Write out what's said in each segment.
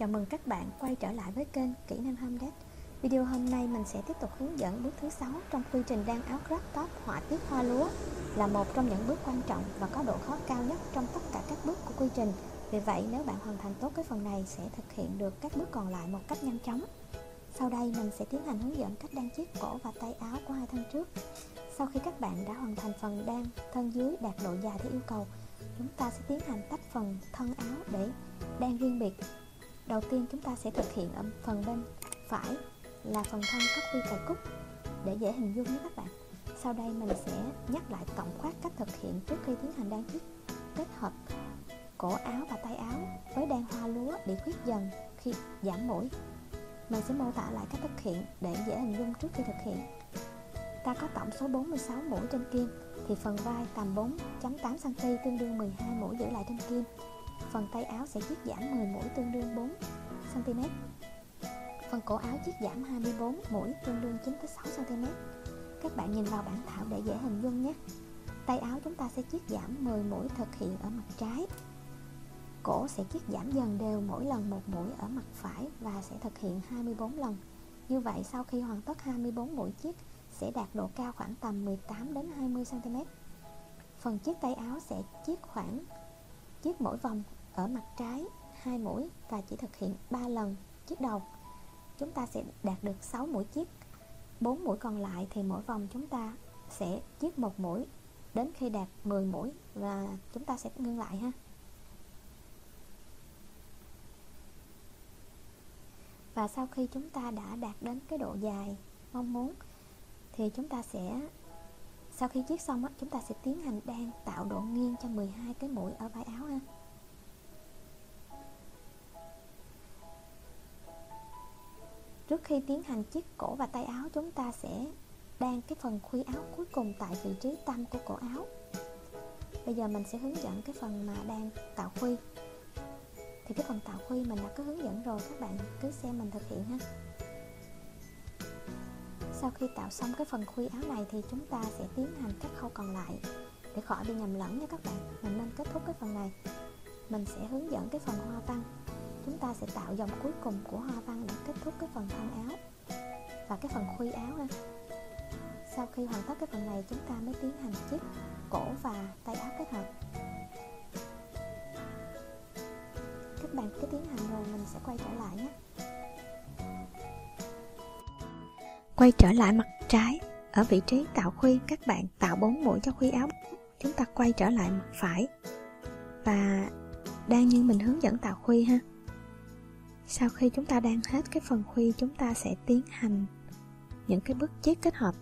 Chào mừng các bạn quay trở lại với kênh Kỹ năng Homedate. Video hôm nay mình sẽ tiếp tục hướng dẫn bước thứ 6 trong quy trình đan áo crop top họa tiết hoa lúa, là một trong những bước quan trọng và có độ khó cao nhất trong tất cả các bước của quy trình. Vì vậy, nếu bạn hoàn thành tốt cái phần này sẽ thực hiện được các bước còn lại một cách nhanh chóng. Sau đây mình sẽ tiến hành hướng dẫn cách đan chiếc cổ và tay áo của hai thân trước. Sau khi các bạn đã hoàn thành phần đan thân dưới đạt độ dài theo yêu cầu, chúng ta sẽ tiến hành tách phần thân áo để đan riêng biệt. Đầu tiên chúng ta sẽ thực hiện ở phần bên phải là phần thân có khuy cài cúc để dễ hình dung nhé các bạn. Sau đây mình sẽ nhắc lại tổng quát cách thực hiện trước khi tiến hành đan chiếc kết hợp cổ áo và tay áo với đan hoa lúa bị khuyết dần khi giảm mũi. Mình sẽ mô tả lại cách thực hiện để dễ hình dung trước khi thực hiện. Ta có tổng số 46 mũi trên kim, thì phần vai tầm 4.8 cm tương đương 12 mũi giữ lại trên kim. Phần tay áo sẽ chiết giảm 10 mũi tương đương 4 cm. Phần cổ áo chiết giảm 24 mũi tương đương 9,6 cm. Các bạn nhìn vào bản thảo để dễ hình dung nhé. Tay áo chúng ta sẽ chiết giảm 10 mũi thực hiện ở mặt trái. Cổ sẽ chiết giảm dần đều mỗi lần một mũi ở mặt phải và sẽ thực hiện 24 lần. Như vậy sau khi hoàn tất 24 mũi chiết sẽ đạt độ cao khoảng tầm 18 đến 20 cm. Phần chiết tay áo sẽ chiết mỗi vòng ở mặt trái 2 mũi và chỉ thực hiện 3 lần chiết đầu. Chúng ta sẽ đạt được 6 mũi chiết. 4 mũi còn lại thì mỗi vòng chúng ta sẽ chiết 1 mũi đến khi đạt 10 mũi và chúng ta sẽ ngưng lại ha. Và sau khi chúng ta đã đạt đến cái độ dài mong muốn thì chúng ta sẽ, sau khi chiết xong chúng ta sẽ tiến hành đan tạo độ nghiêng cho 12 cái mũi ở vai áo ha. Trước khi tiến hành chiết cổ và tay áo, chúng ta sẽ đan cái phần khuy áo cuối cùng tại vị trí tâm của cổ áo. Bây giờ mình sẽ hướng dẫn cái phần mà đan tạo khuy. Thì cái phần tạo khuy mình đã có hướng dẫn rồi, các bạn cứ xem mình thực hiện ha. Sau khi tạo xong cái phần khuy áo này thì chúng ta sẽ tiến hành các khâu còn lại để khỏi bị nhầm lẫn nha các bạn. Mình nên kết thúc cái phần này. Mình sẽ hướng dẫn cái phần hoa văn. Chúng ta sẽ tạo dòng cuối cùng của hoa văn để kết thúc cái phần thân áo và cái phần khuy áo ha. Sau khi hoàn tất cái phần này chúng ta mới tiến hành chiết cổ và tay áo kết hợp. Các bạn cứ tiến hành rồi mình sẽ quay trở lại nhé. Quay trở lại mặt trái, ở vị trí tạo khuy các bạn tạo 4 mũi cho khuy áo. Chúng ta quay trở lại mặt phải và đan như mình hướng dẫn tạo khuy ha. Sau khi chúng ta đan hết cái phần khuy, chúng ta sẽ tiến hành những cái bước chiết kết hợp.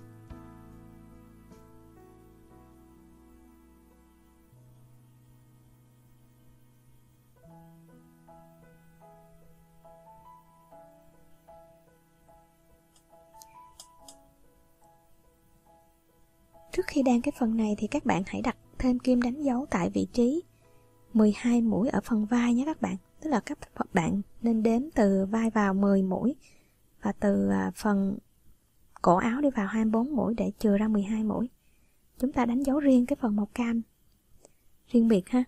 Trước khi đan cái phần này thì các bạn hãy đặt thêm kim đánh dấu tại vị trí 12 mũi ở phần vai nhé các bạn. Tức là các bạn nên đếm từ vai vào 10 mũi và từ phần cổ áo đi vào 24 mũi để chừa ra 12 mũi. Chúng ta đánh dấu riêng cái phần màu cam riêng biệt ha.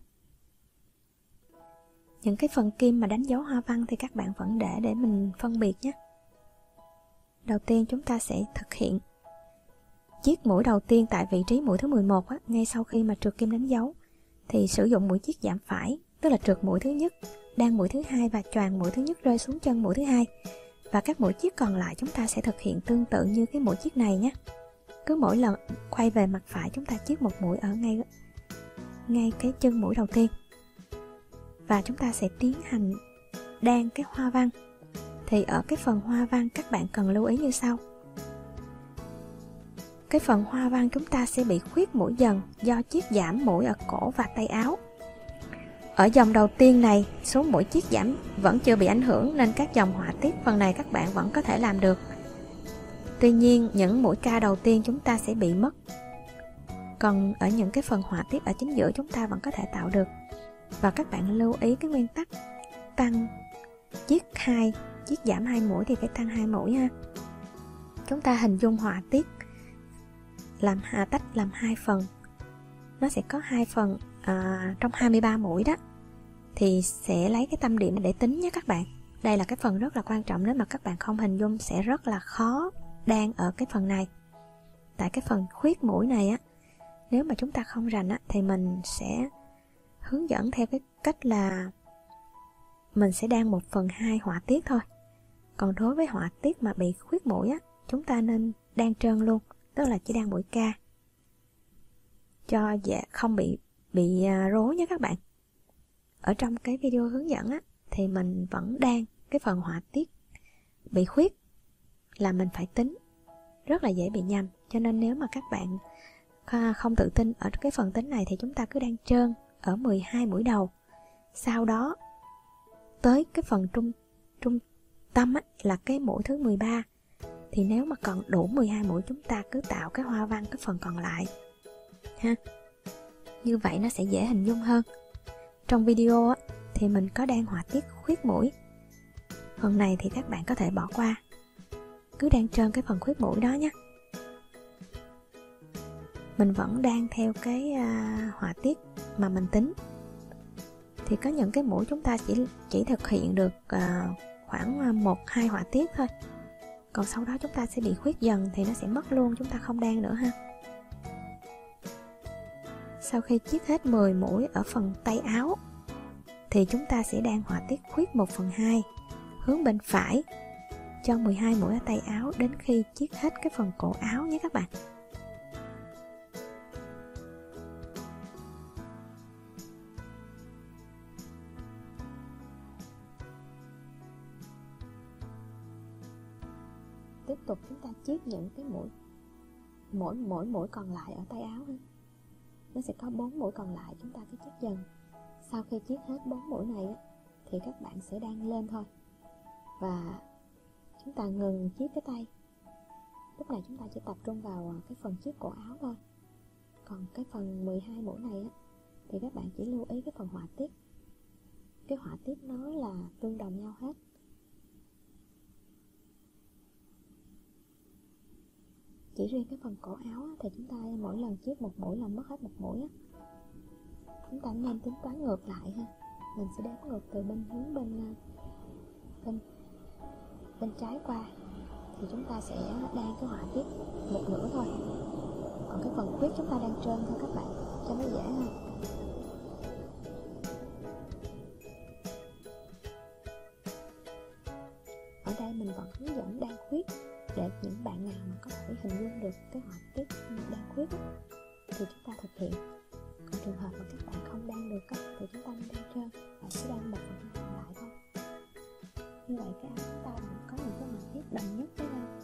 Những cái phần kim mà đánh dấu hoa văn thì các bạn vẫn để mình phân biệt nhé. Đầu tiên chúng ta sẽ thực hiện chiết mũi đầu tiên tại vị trí mũi thứ 11 ngay sau khi mà trượt kim đánh dấu thì sử dụng mũi chiết giảm phải, tức là trượt mũi thứ nhất, đan mũi thứ hai và choàng mũi thứ nhất rơi xuống chân mũi thứ hai. Và các mũi chiết còn lại chúng ta sẽ thực hiện tương tự như cái mũi chiết này nhé. Cứ mỗi lần quay về mặt phải chúng ta chiết một mũi ở ngay cái chân mũi đầu tiên. Và chúng ta sẽ tiến hành đan cái hoa văn. Thì ở cái phần hoa văn các bạn cần lưu ý như sau. Cái phần hoa văn chúng ta sẽ bị khuyết mũi dần do chiết giảm mũi ở cổ và tay áo. Ở dòng đầu tiên này, số mũi chiết giảm vẫn chưa bị ảnh hưởng nên các dòng họa tiết phần này các bạn vẫn có thể làm được. Tuy nhiên, những mũi ca đầu tiên chúng ta sẽ bị mất. Còn ở những cái phần họa tiết ở chính giữa chúng ta vẫn có thể tạo được. Và các bạn lưu ý cái nguyên tắc tăng chiết giảm 2 mũi thì phải tăng 2 mũi ha. Chúng ta hình dung họa tiết tách làm 2 phần. Nó sẽ có 2 phần trong 23 mũi đó. Thì sẽ lấy cái tâm điểm để tính nhé các bạn. Đây là cái phần rất là quan trọng, nếu mà các bạn không hình dung sẽ rất là khó đan ở cái phần này. Tại cái phần khuyết mũi này á, nếu mà chúng ta không rành á, thì mình sẽ hướng dẫn theo cái cách là mình sẽ đan 1/2 họa tiết thôi. Còn đối với họa tiết mà bị khuyết mũi á, chúng ta nên đan trơn luôn, tức là chỉ đan mũi ca cho không bị rối nhé các bạn. Ở trong cái video hướng dẫn á, thì mình vẫn đan cái phần họa tiết bị khuyết là mình phải tính, rất là dễ bị nhầm. Cho nên nếu mà các bạn không tự tin ở cái phần tính này thì chúng ta cứ đan trơn ở 12 mũi đầu. Sau đó tới cái phần trung tâm á, là cái mũi thứ 13, thì nếu mà còn đủ 12 mũi chúng ta cứ tạo cái hoa văn cái phần còn lại ha. Như vậy nó sẽ dễ hình dung hơn. Trong video á, thì mình có đan họa tiết khuyết mũi, phần này thì các bạn có thể bỏ qua, cứ đan trơn cái phần khuyết mũi đó nhé. Mình vẫn đan theo cái họa tiết mà mình tính. Thì có những cái mũi chúng ta chỉ thực hiện được khoảng 1-2 họa tiết thôi. Còn sau đó chúng ta sẽ bị khuyết dần thì nó sẽ mất luôn, chúng ta không đan nữa ha. Sau khi chiết hết 10 mũi ở phần tay áo thì chúng ta sẽ đan họa tiết khuyết 1/2 hướng bên phải cho 12 mũi ở tay áo đến khi chiết hết cái phần cổ áo nhé các bạn. Tiếp tục chúng ta chiết những cái mỗi mũi còn lại ở tay áo ha. Nó sẽ có 4 mũi còn lại, chúng ta cứ chiết dần. Sau khi chiết hết 4 mũi này á, thì các bạn sẽ đan lên thôi. Và chúng ta ngừng chiết cái tay. Lúc này chúng ta chỉ tập trung vào cái phần chiết cổ áo thôi. Còn cái phần 12 mũi này á, thì các bạn chỉ lưu ý cái phần họa tiết. Cái họa tiết nó là tương đồng nhau hết. Chỉ riêng cái phần cổ áo á, thì chúng ta mỗi lần chiết một mũi là mất hết một mũi á. Chúng ta nên tính toán ngược lại ha. Mình sẽ đếm ngược từ hướng bên trái qua, thì chúng ta sẽ đan cái họa tiết một nửa thôi. Còn cái phần khuyết chúng ta đan trơn thôi các bạn, cho nó dễ ha. Ở đây mình vẫn hướng dẫn đan khuyết để những bạn nào mà có thể hình dung được cái họa tiết đan khuyết á, thì chúng ta thực hiện. Còn trường hợp mà các bạn không đan được á, thì chúng ta nên đan trơn và chỉ đan 1/2 còn lại thôi. Như vậy cái áo chúng ta có những cái họa tiết đồng nhất với nhau.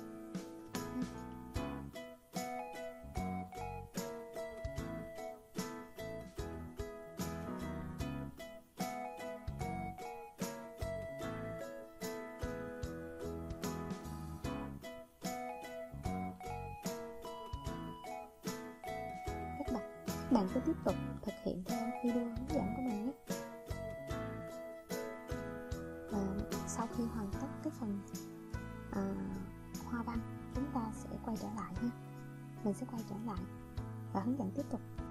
Các bạn cứ tiếp tục thực hiện theo video hướng dẫn của mình nhé. Và sau khi hoàn tất cái phần hoa văn, chúng ta sẽ quay trở lại ha. Mình sẽ quay trở lại và hướng dẫn tiếp tục.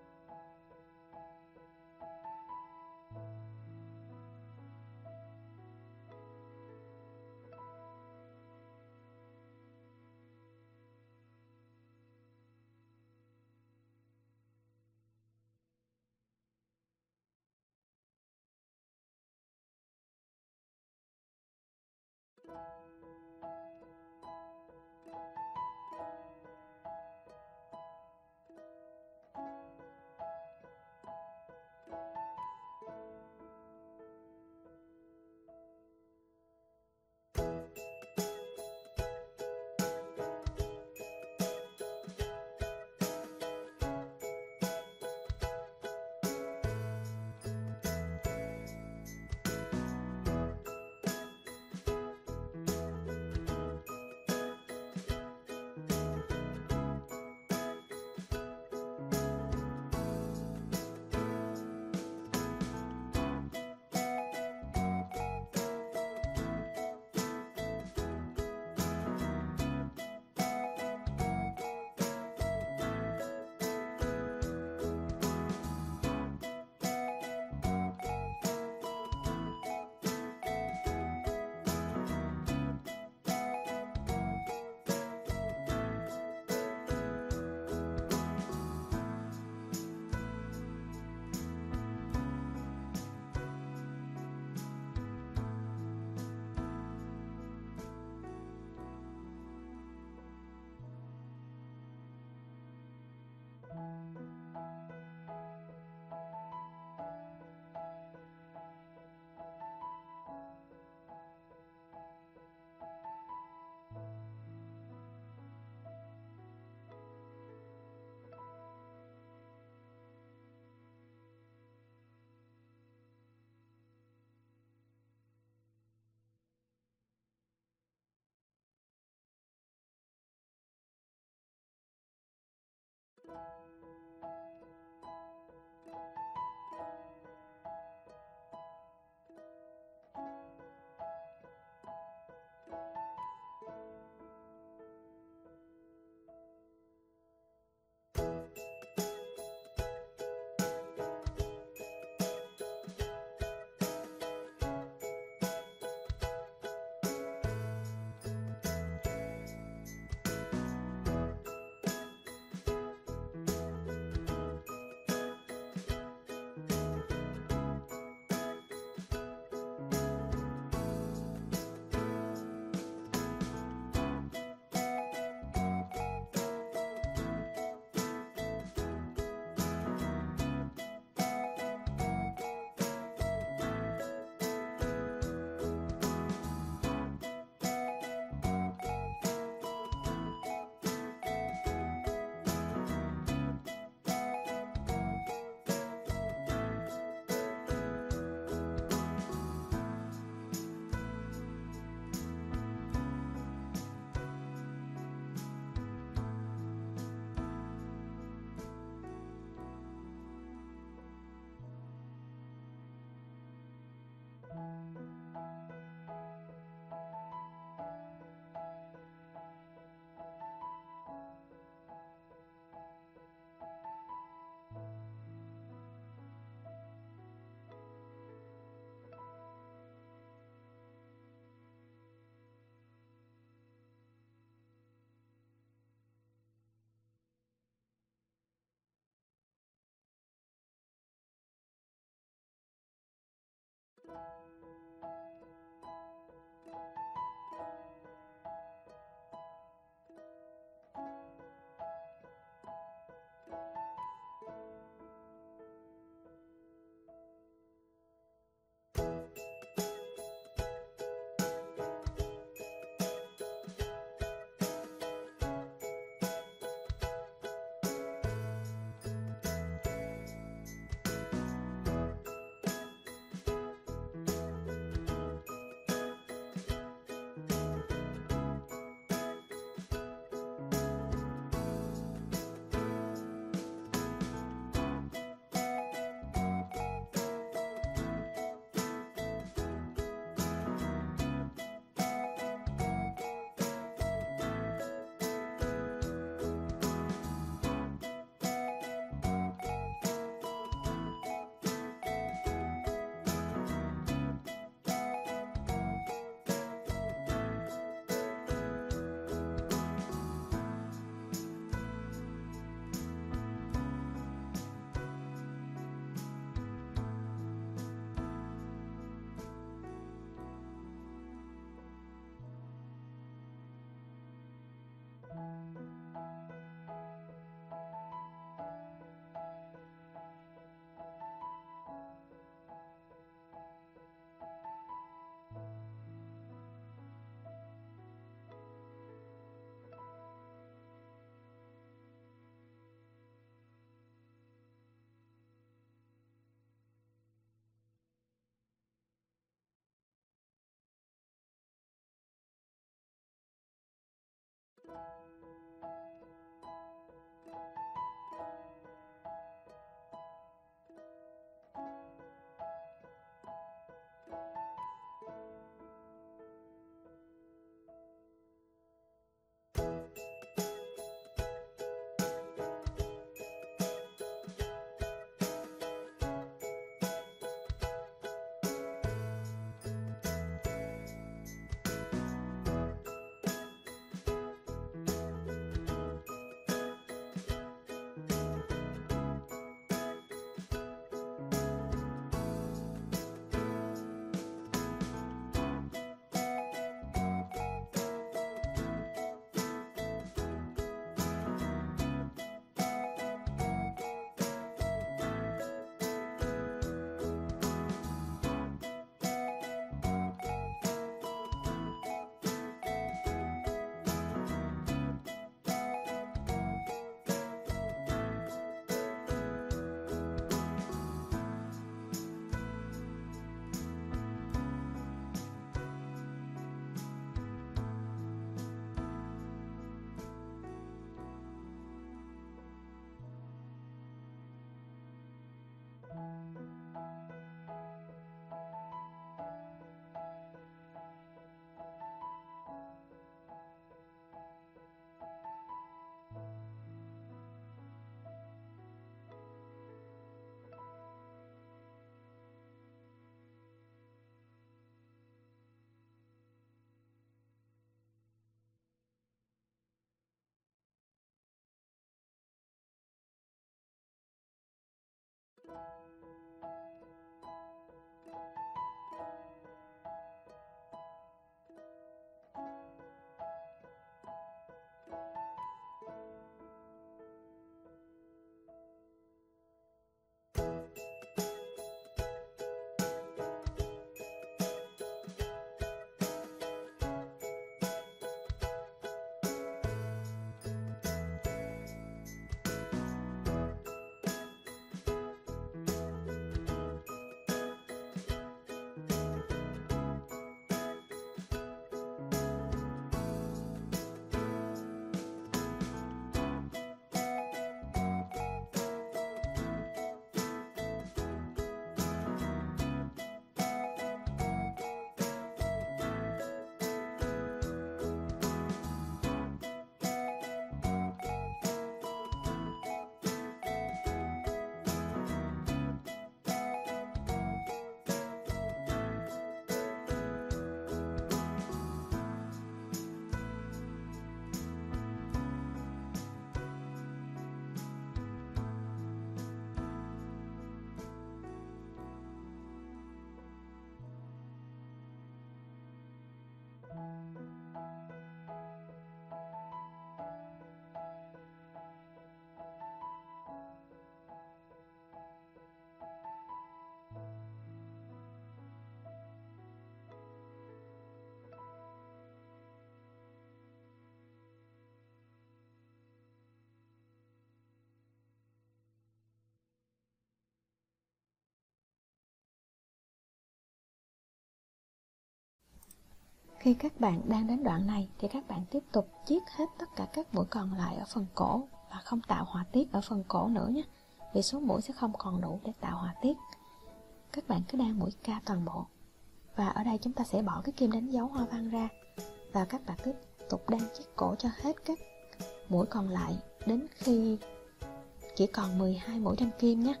Khi các bạn đang đến đoạn này thì các bạn tiếp tục chiết hết tất cả các mũi còn lại ở phần cổ và không tạo họa tiết ở phần cổ nữa nhé, vì số mũi sẽ không còn đủ để tạo họa tiết. Các bạn cứ đan mũi ca toàn bộ. Và ở đây chúng ta sẽ bỏ cái kim đánh dấu hoa văn ra, và các bạn tiếp tục đan chiết cổ cho hết các mũi còn lại đến khi chỉ còn 12 mũi đan kim nhé.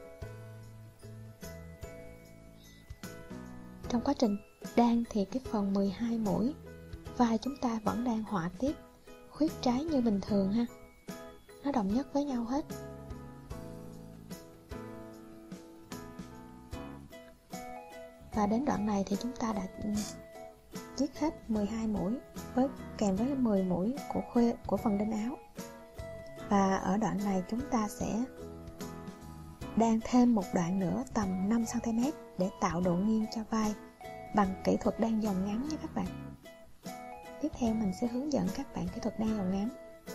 Trong quá trình đan thì cái phần 12 mũi vai chúng ta vẫn đang họa tiết khuyết trái như bình thường ha, nó đồng nhất với nhau hết. Và đến đoạn này thì chúng ta đã chiết hết 12 mũi kèm với 10 mũi của phần đinh áo. Và ở đoạn này chúng ta sẽ đan thêm một đoạn nữa tầm 5 cm để tạo độ nghiêng cho vai bằng kỹ thuật đan vòng ngắn nha các bạn. Tiếp theo mình sẽ hướng dẫn các bạn kỹ thuật đan vòng ngắn.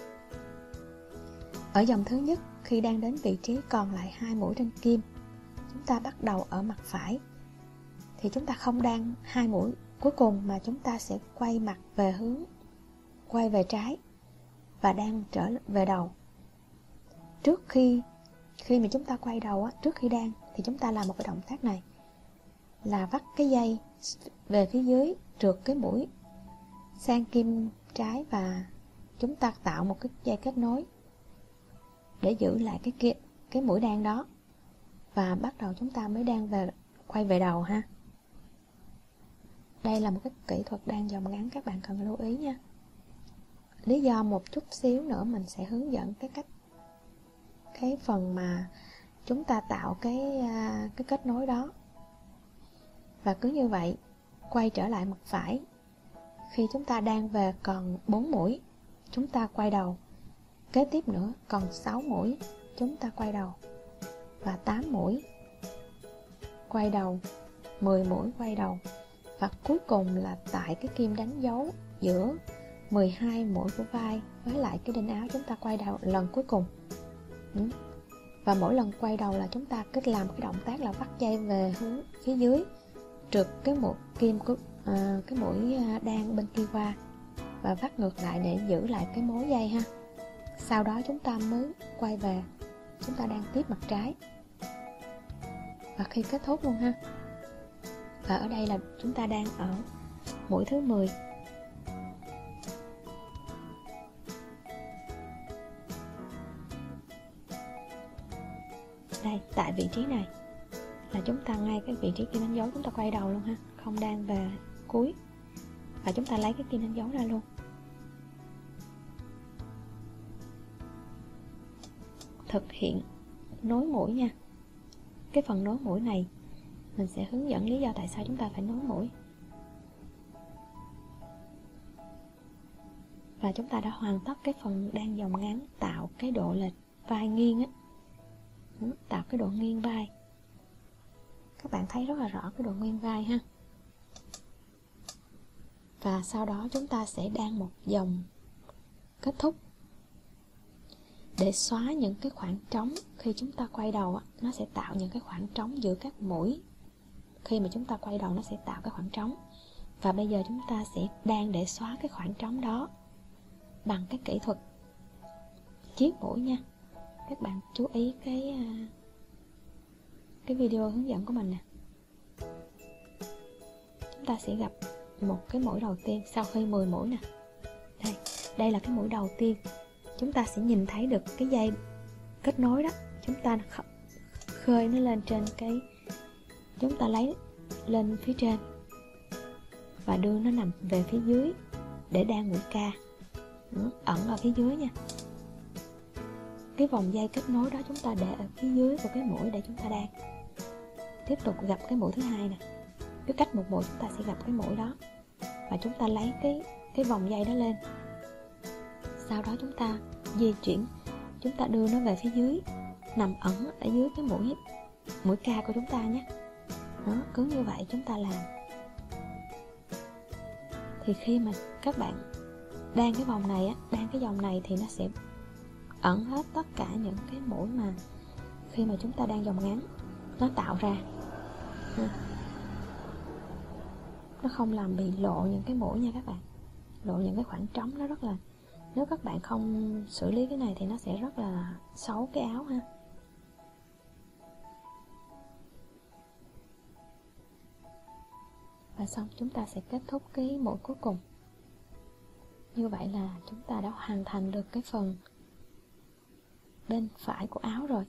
Ở vòng thứ nhất, khi đan đến vị trí còn lại 2 mũi đan kim, chúng ta bắt đầu ở mặt phải. Thì chúng ta không đan 2 mũi cuối cùng mà chúng ta sẽ quay mặt về quay về trái và đan trở về đầu. Trước khi mà chúng ta quay đầu trước khi đan thì chúng ta làm một cái động tác này là vắt cái dây về phía dưới, trượt cái mũi sang kim trái và chúng ta tạo một cái dây kết nối để giữ lại cái mũi đan đó, và bắt đầu chúng ta mới quay về đầu ha. Đây là một cái kỹ thuật đan vòng ngắn các bạn cần lưu ý nha. Lý do một chút xíu nữa mình sẽ hướng dẫn cái phần mà chúng ta tạo cái kết nối đó. Và cứ như vậy quay trở lại mặt phải. Khi chúng ta đan về còn 4 mũi, chúng ta quay đầu. Kế tiếp nữa còn 6 mũi, chúng ta quay đầu. Và 8 mũi quay đầu, 10 mũi quay đầu. Và cuối cùng là tại cái kim đánh dấu giữa 12 mũi của vai với lại cái đinh áo, chúng ta quay đầu lần cuối cùng. Và mỗi lần quay đầu là chúng ta cứ làm cái động tác là vắt dây về hướng phía dưới, trượt cái mũi kim của cái mũi đan bên kia qua và vắt ngược lại để giữ lại cái mối dây ha. Sau đó chúng ta mới quay về, chúng ta đan tiếp mặt trái. Và khi kết thúc luôn ha. Và ở đây là chúng ta đang ở mũi thứ 10. Đây, tại vị trí này là chúng ta ngay cái vị trí kim đánh dấu, chúng ta quay đầu luôn ha, không đan về cuối. Và chúng ta lấy cái kim đánh dấu ra luôn. Thực hiện nối mũi nha. Cái phần nối mũi này mình sẽ hướng dẫn lý do tại sao chúng ta phải nối mũi. Và chúng ta đã hoàn tất cái phần đan vòng ngắn, tạo cái độ lệch vai nghiêng á, tạo cái độ nghiêng vai. Các bạn thấy rất là rõ cái độ nghiêng vai ha. Và sau đó chúng ta sẽ đan một vòng kết thúc để xóa những cái khoảng trống. Khi chúng ta quay đầu nó sẽ tạo những cái khoảng trống giữa các mũi. Khi mà chúng ta quay đầu nó sẽ tạo cái khoảng trống. Và bây giờ chúng ta sẽ đan để xóa cái khoảng trống đó bằng cái kỹ thuật chiết mũi nha. Các bạn chú ý cái video hướng dẫn của mình nè. Chúng ta sẽ gặp một cái mũi đầu tiên sau khi 10 mũi nè. Đây là cái mũi đầu tiên. Chúng ta sẽ nhìn thấy được cái dây kết nối đó. Chúng ta khơi nó lên trên chúng ta lấy lên phía trên và đưa nó nằm về phía dưới để đan mũi ca. Ẩn ở phía dưới nha. Cái vòng dây kết nối đó chúng ta để ở phía dưới của cái mũi để chúng ta đan. Tiếp tục gặp cái mũi thứ hai nè. Cứ cách một mũi chúng ta sẽ gặp cái mũi đó và chúng ta lấy cái vòng dây đó lên. Sau đó chúng ta di chuyển, chúng ta đưa nó về phía dưới, nằm ẩn ở dưới cái mũi ca của chúng ta nhé. Đó, cứ như vậy chúng ta làm. Thì khi mà các bạn đan cái vòng này đan cái vòng này thì nó sẽ ẩn hết tất cả những cái mũi mà khi mà chúng ta đan vòng ngắn nó tạo ra. nó không làm bị lộ những cái mũi nha các bạn, lộ những cái khoảng trống. Nó rất là, nếu các bạn không xử lý cái này thì nó sẽ rất là xấu cái áo ha. Và xong chúng ta sẽ kết thúc cái mũi cuối cùng. Như vậy là chúng ta đã hoàn thành được cái phần bên phải của áo rồi.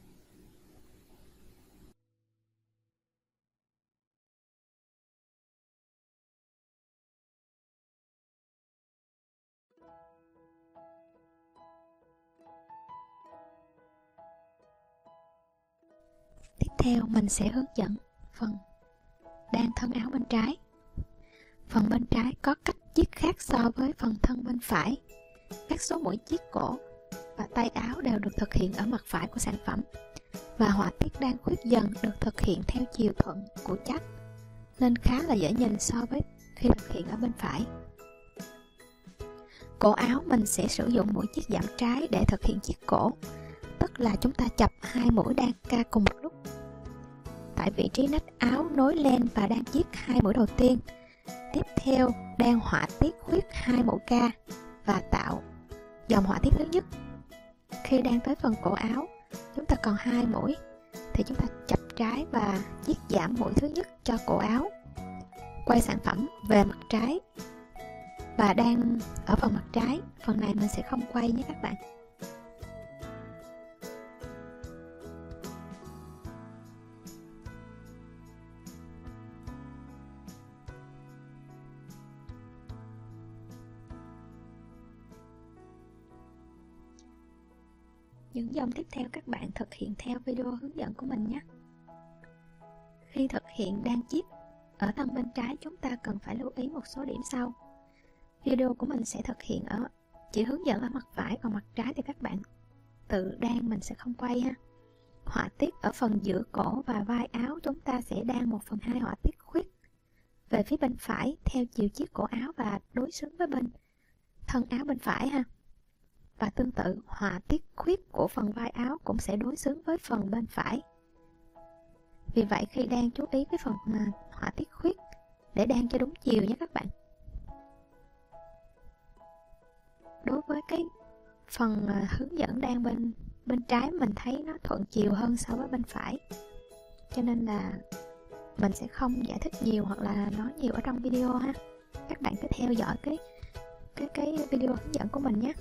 Tiếp theo mình sẽ hướng dẫn phần đan thân áo bên trái. Phần bên trái có cách chiết khác so với phần thân bên phải. Các số mũi chiết cổ và tay áo đều được thực hiện ở mặt phải của sản phẩm, và họa tiết đan khuyết dần được thực hiện theo chiều thuận của chách, nên khá là dễ nhìn so với khi thực hiện ở bên phải. Cổ áo mình sẽ sử dụng mũi chiết giảm trái để thực hiện chiết cổ, tức là chúng ta chập 2 mũi đan ca cùng một lúc. Tại vị trí nách áo nối len và đan chiết 2 mũi đầu tiên. Tiếp theo đan họa tiết khuyết 2 mũi ca và tạo dòng họa tiết thứ nhất. Khi đan tới phần cổ áo, chúng ta còn 2 mũi thì chúng ta chập trái và chiết giảm mũi thứ nhất cho cổ áo. Quay sản phẩm về mặt trái và đan ở phần mặt trái. Phần này mình sẽ không quay nhé các bạn. Những dòng tiếp theo các bạn thực hiện theo video hướng dẫn của mình nhé. Khi thực hiện đan chiết ở thân bên trái, chúng ta cần phải lưu ý một số điểm sau. Video của mình sẽ thực hiện chỉ hướng dẫn ở mặt phải, còn mặt trái thì các bạn tự đan, mình sẽ không quay ha. Họa tiết ở phần giữa cổ và vai áo chúng ta sẽ đan 1/2 họa tiết khuyết về phía bên phải theo chiều chiết cổ áo và đối xứng với bên thân áo bên phải ha. Và tương tự, họa tiết khuyết của phần vai áo cũng sẽ đối xứng với phần bên phải. Vì vậy khi đan chú ý cái phần họa tiết khuyết để đan cho đúng chiều nhé các bạn. Đối với cái phần hướng dẫn đan bên trái, mình thấy nó thuận chiều hơn so với bên phải, cho nên là mình sẽ không giải thích nhiều hoặc là nói nhiều ở trong video ha. Các bạn cứ theo dõi cái video hướng dẫn của mình nhé.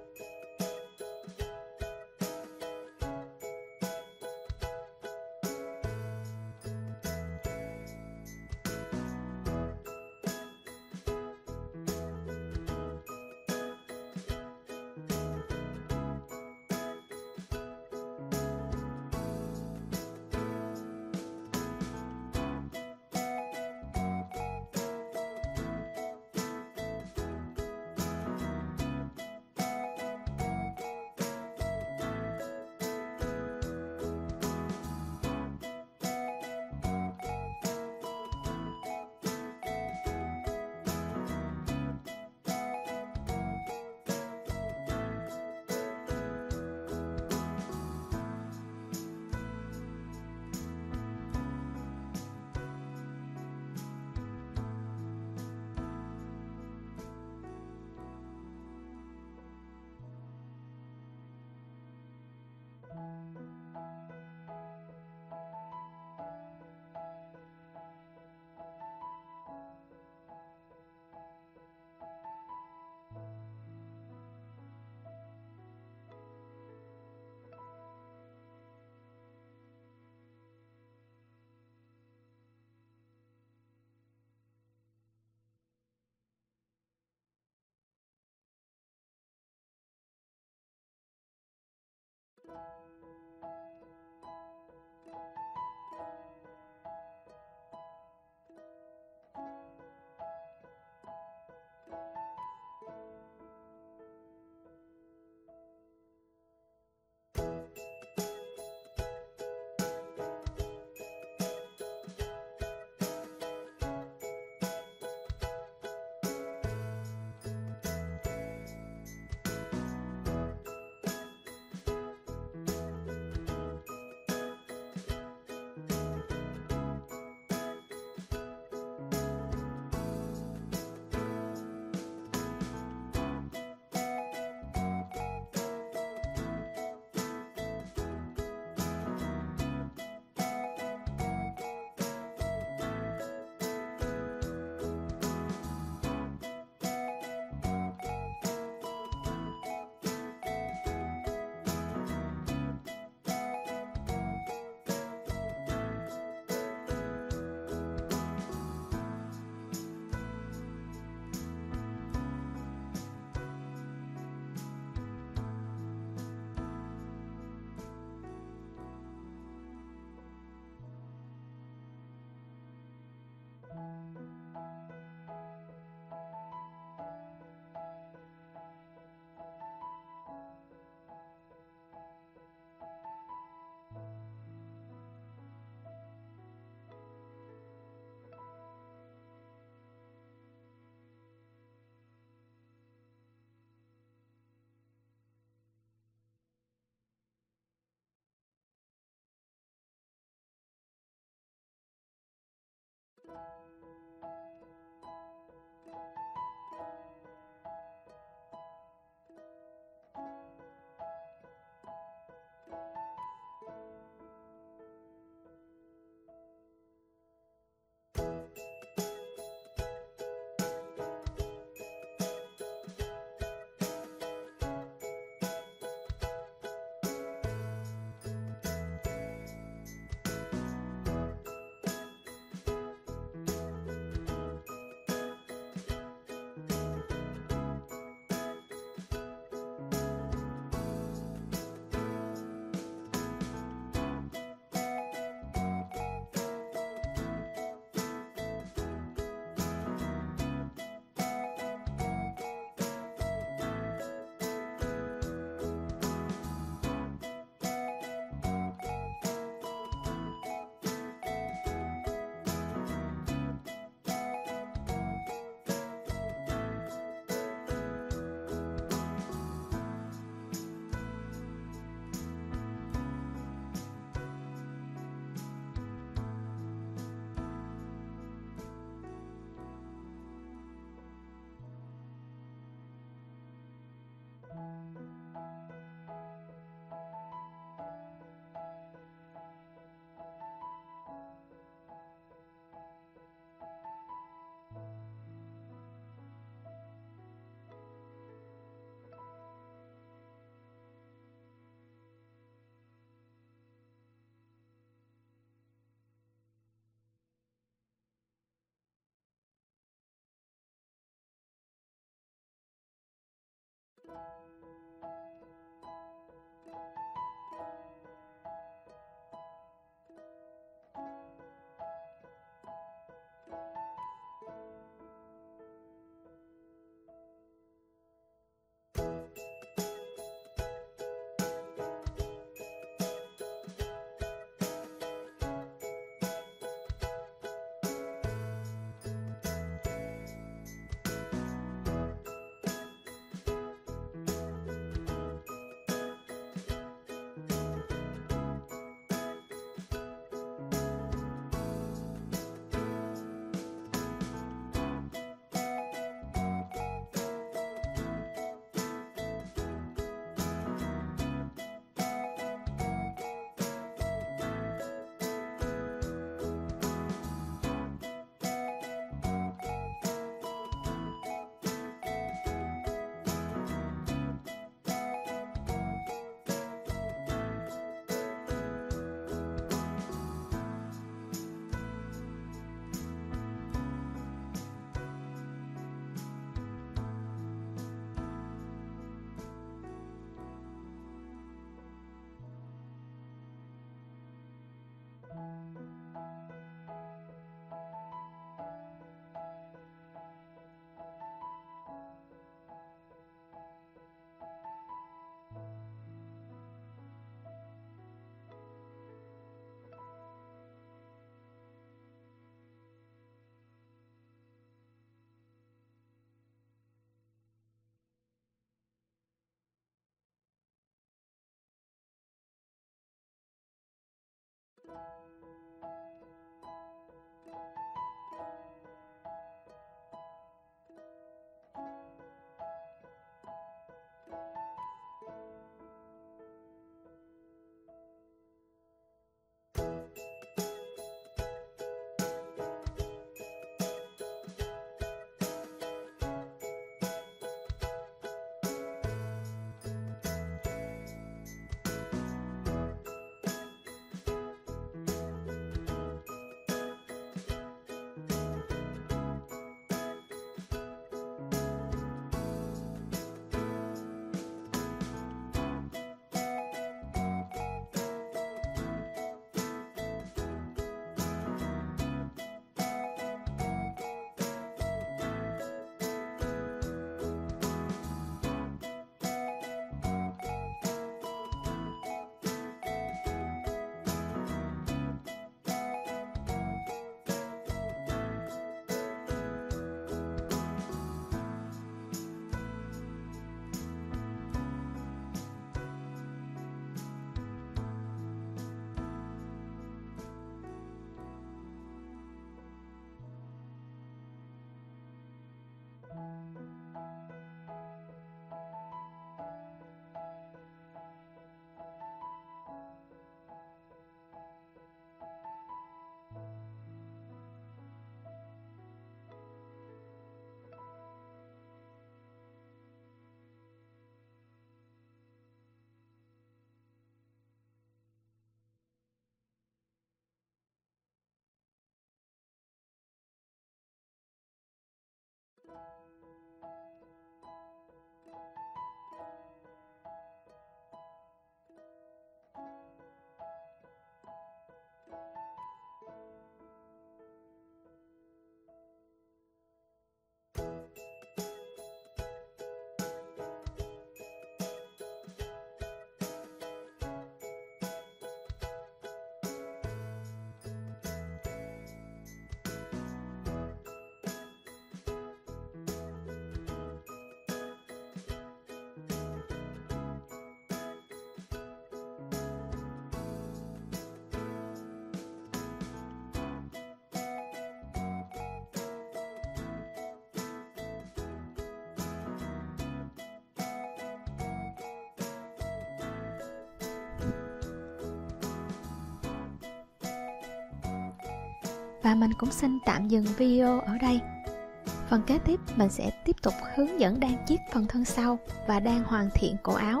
Và mình cũng xin tạm dừng video ở đây. Phần kế tiếp mình sẽ tiếp tục hướng dẫn đan chiết phần thân sau và đan hoàn thiện cổ áo.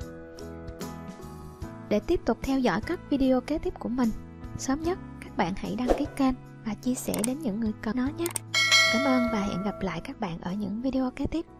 Để tiếp tục theo dõi các video kế tiếp của mình, sớm nhất các bạn hãy đăng ký kênh và chia sẻ đến những người cần nó nhé. Cảm ơn và hẹn gặp lại các bạn ở những video kế tiếp.